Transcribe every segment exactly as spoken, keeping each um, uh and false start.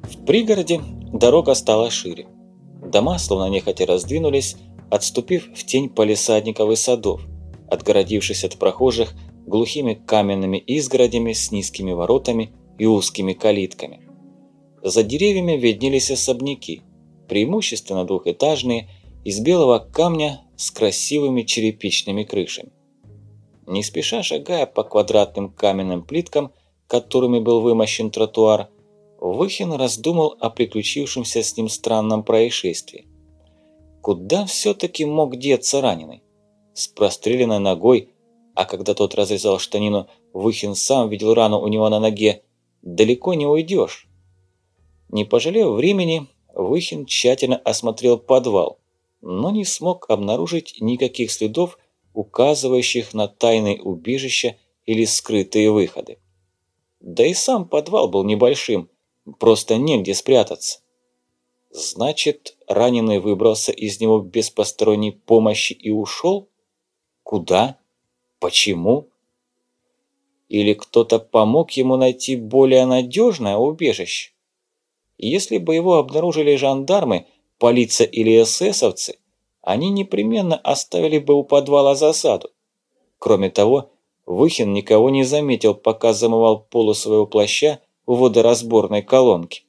В пригороде дорога стала шире. Дома словно нехотя раздвинулись, отступив в тень палисадников и садов, отгородившись от прохожих глухими каменными изгородями с низкими воротами и узкими калитками. За деревьями виднелись особняки, преимущественно двухэтажные, из белого камня с красивыми черепичными крышами. Не спеша шагая по квадратным каменным плиткам, которыми был вымощен тротуар, Выхин раздумал о приключившемся с ним странном происшествии. Куда все-таки мог деться раненый? С простреленной ногой, а когда тот разрезал штанину, Выхин сам видел рану у него на ноге, далеко не уйдешь. Не пожалев времени, Выхин тщательно осмотрел подвал, но не смог обнаружить никаких следов, указывающих на тайные убежища или скрытые выходы. Да и сам подвал был небольшим, просто негде спрятаться. Значит, раненый выбрался из него без посторонней помощи и ушел? Куда? Почему? Или кто-то помог ему найти более надежное убежище? Если бы его обнаружили жандармы, полиция или эсэсовцы, они непременно оставили бы у подвала засаду. Кроме того, Выхин никого не заметил, пока замывал полу своего плаща в водоразборной колонке.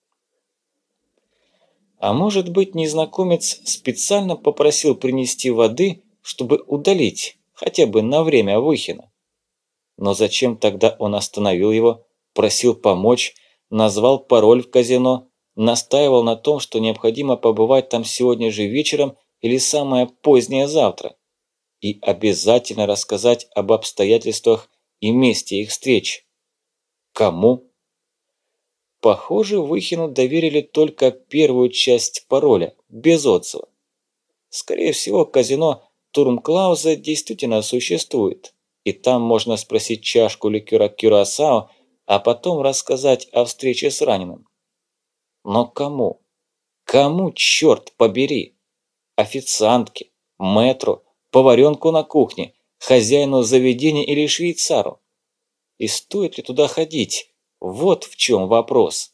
А может быть, незнакомец специально попросил принести воды, чтобы удалить, хотя бы на время, Выхина? Но зачем тогда он остановил его, просил помочь, назвал пароль в казино, настаивал на том, что необходимо побывать там сегодня же вечером или самое позднее завтра, и обязательно рассказать об обстоятельствах и месте их встречи? Кому? Похоже, Выхину доверили только первую часть пароля, без отзыва. Скорее всего, казино Турмклауза действительно существует, и там можно спросить чашку ликера Кюрасао, а потом рассказать о встрече с раненым. Но кому? Кому, черт побери? Официантке, мэтру, поваренку на кухне, хозяину заведения или швейцару? И стоит ли туда ходить? Вот в чем вопрос.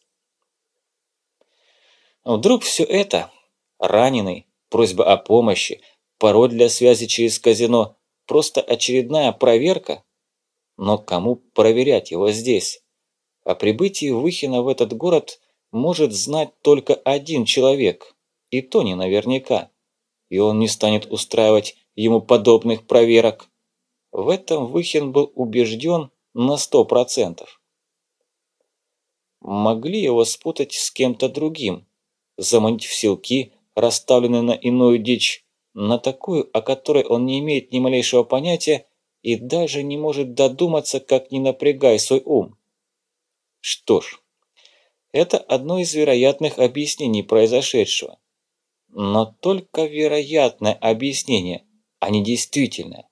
Вдруг все это, раненый, просьба о помощи, пароль для связи через казино, просто очередная проверка? Но кому проверять его здесь? О прибытии Выхина в этот город может знать только один человек, и то не наверняка. И он не станет устраивать ему подобных проверок. В этом Выхин был убежден на сто процентов. Могли его спутать с кем-то другим, заманить в селки, расставленные на иную дичь, на такую, о которой он не имеет ни малейшего понятия и даже не может додуматься, как не напрягай свой ум. Что ж, это одно из вероятных объяснений произошедшего. Но только вероятное объяснение, а не действительное.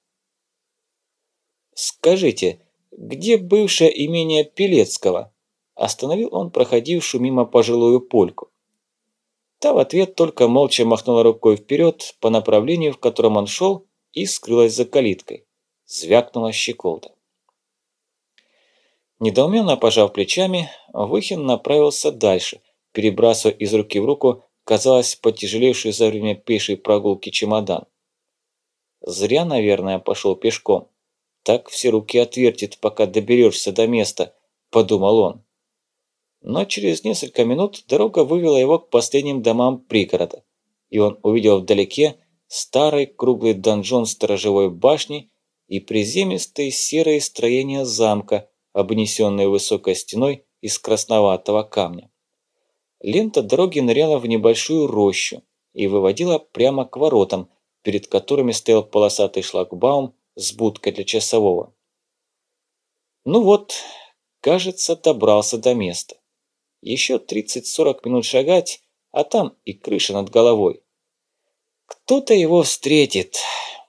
«Скажите, где бывшее имение Пелецкого?» Остановил он проходившую мимо пожилую польку. Та в ответ только молча махнула рукой вперед по направлению, в котором он шел, и скрылась за калиткой. Звякнула щеколда. Недоуменно пожав плечами, Выхин направился дальше, перебрасывая из руки в руку, казалось, потяжелевший за время пешей прогулки чемодан. Зря, наверное, пошел пешком. Так все руки отвертит, пока доберешься до места, подумал он. Но через несколько минут дорога вывела его к последним домам пригорода, и он увидел вдалеке старый круглый донжон сторожевой башни и приземистые серые строения замка, обнесенные высокой стеной из красноватого камня. Лента дороги ныряла в небольшую рощу и выводила прямо к воротам, перед которыми стоял полосатый шлагбаум с будкой для часового. Ну вот, кажется, добрался до места. Еще тридцать-сорок минут шагать, а там и крыша над головой. Кто-то его встретит.